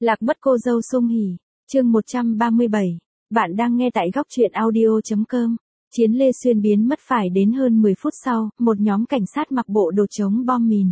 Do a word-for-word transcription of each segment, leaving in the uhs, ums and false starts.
Lạc mất cô dâu Sung Hỉ, chương một trăm ba mươi bảy. Bạn đang nghe tại góc truyện audio chấm com. Chiến Lê Xuyên biến mất phải đến hơn mười phút sau, một nhóm cảnh sát mặc bộ đồ chống bom mìn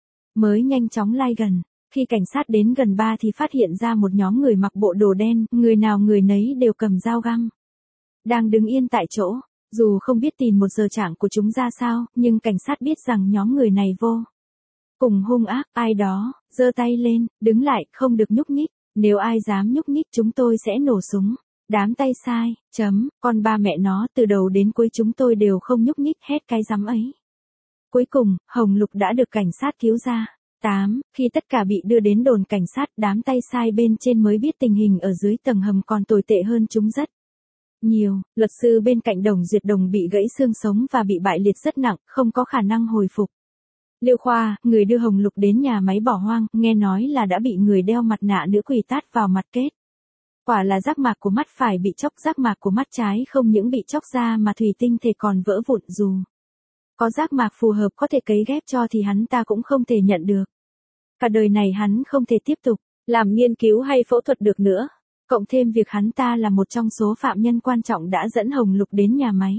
mới nhanh chóng lai gần. Khi cảnh sát đến gần ba thì phát hiện ra một nhóm người mặc bộ đồ đen, người nào người nấy đều cầm dao găm, đang đứng yên tại chỗ. Dù không biết tìm một giờ trạng của chúng ra sao, nhưng cảnh sát biết rằng nhóm người này vô cùng hung ác. Ai đó giơ tay lên, đứng lại, không được nhúc nhích, nếu ai dám nhúc nhích chúng tôi sẽ nổ súng. Đám tay sai, chấm, con ba mẹ nó, từ đầu đến cuối chúng tôi đều không nhúc nhích, hét cái rắm ấy. Cuối cùng, Hồng Lục đã được cảnh sát cứu ra. tám. Khi tất cả bị đưa đến đồn cảnh sát, đám tay sai bên trên mới biết tình hình ở dưới tầng hầm còn tồi tệ hơn chúng rất nhiều. Luật sư bên cạnh Đồng Duyệt Đồng bị gãy xương sống và bị bại liệt rất nặng, không có khả năng hồi phục. Liêu Khoa, người đưa Hồng Lục đến nhà máy bỏ hoang, nghe nói là đã bị người đeo mặt nạ nữ quỷ tát vào mặt kết. Quả là giác mạc của mắt phải bị chóc, giác mạc của mắt trái không những bị chóc ra mà thủy tinh thể còn vỡ vụn. Dù có giác mạc phù hợp có thể cấy ghép cho thì hắn ta cũng không thể nhận được. Cả đời này hắn không thể tiếp tục làm nghiên cứu hay phẫu thuật được nữa. Cộng thêm việc hắn ta là một trong số phạm nhân quan trọng đã dẫn Hồng Lục đến nhà máy.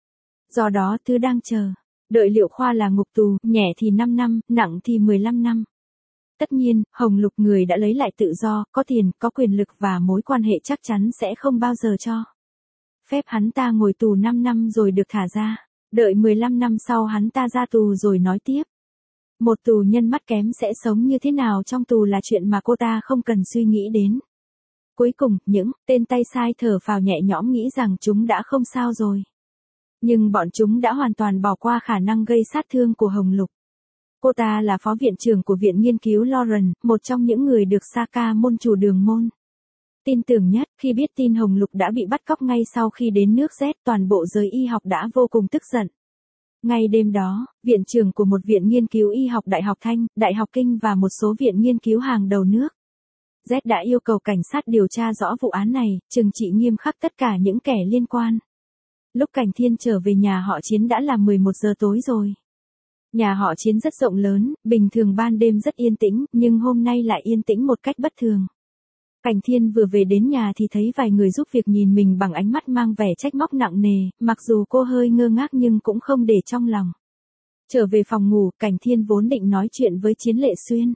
Do đó thứ đang chờ đợi Liêu Khoa là ngục tù, nhẹ thì năm năm, nặng thì mười lăm năm. Tất nhiên, Hồng Lục người đã lấy lại tự do, có tiền, có quyền lực và mối quan hệ chắc chắn sẽ không bao giờ cho phép hắn ta ngồi tù năm năm rồi được thả ra. Đợi mười lăm năm sau hắn ta ra tù rồi nói tiếp. Một tù nhân mắt kém sẽ sống như thế nào trong tù là chuyện mà cô ta không cần suy nghĩ đến. Cuối cùng, những tên tay sai thở phào nhẹ nhõm nghĩ rằng chúng đã không sao rồi. Nhưng bọn chúng đã hoàn toàn bỏ qua khả năng gây sát thương của Hồng Lục. Cô ta là phó viện trưởng của Viện Nghiên cứu Lauren, một trong những người được Saka môn chủ Đường môn tin tưởng nhất. Khi biết tin Hồng Lục đã bị bắt cóc ngay sau khi đến nước Z, toàn bộ giới y học đã vô cùng tức giận. Ngay đêm đó, viện trưởng của một viện nghiên cứu y học Đại học Thanh, Đại học Kinh và một số viện nghiên cứu hàng đầu nước Z đã yêu cầu cảnh sát điều tra rõ vụ án này, trừng trị nghiêm khắc tất cả những kẻ liên quan. Lúc Cảnh Thiên trở về nhà họ Chiến đã là mười một giờ tối rồi. Nhà họ Chiến rất rộng lớn, bình thường ban đêm rất yên tĩnh, nhưng hôm nay lại yên tĩnh một cách bất thường. Cảnh Thiên vừa về đến nhà thì thấy vài người giúp việc nhìn mình bằng ánh mắt mang vẻ trách móc nặng nề, mặc dù cô hơi ngơ ngác nhưng cũng không để trong lòng. Trở về phòng ngủ, Cảnh Thiên vốn định nói chuyện với Chiến Lệ Xuyên.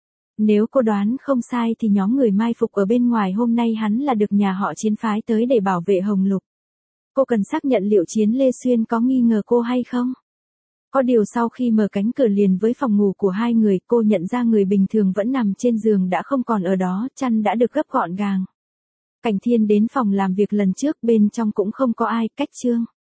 Nếu cô đoán không sai thì nhóm người mai phục ở bên ngoài hôm nay hắn là được nhà họ Chiến phái tới để bảo vệ Hồng Lục. Cô cần xác nhận liệu Chiến Lê Xuyên có nghi ngờ cô hay không. Có điều sau khi mở cánh cửa liền với phòng ngủ của hai người, cô nhận ra người bình thường vẫn nằm trên giường đã không còn ở đó, chăn đã được gấp gọn gàng. Cảnh Thiên đến phòng làm việc lần trước, bên trong cũng không có ai, cách chương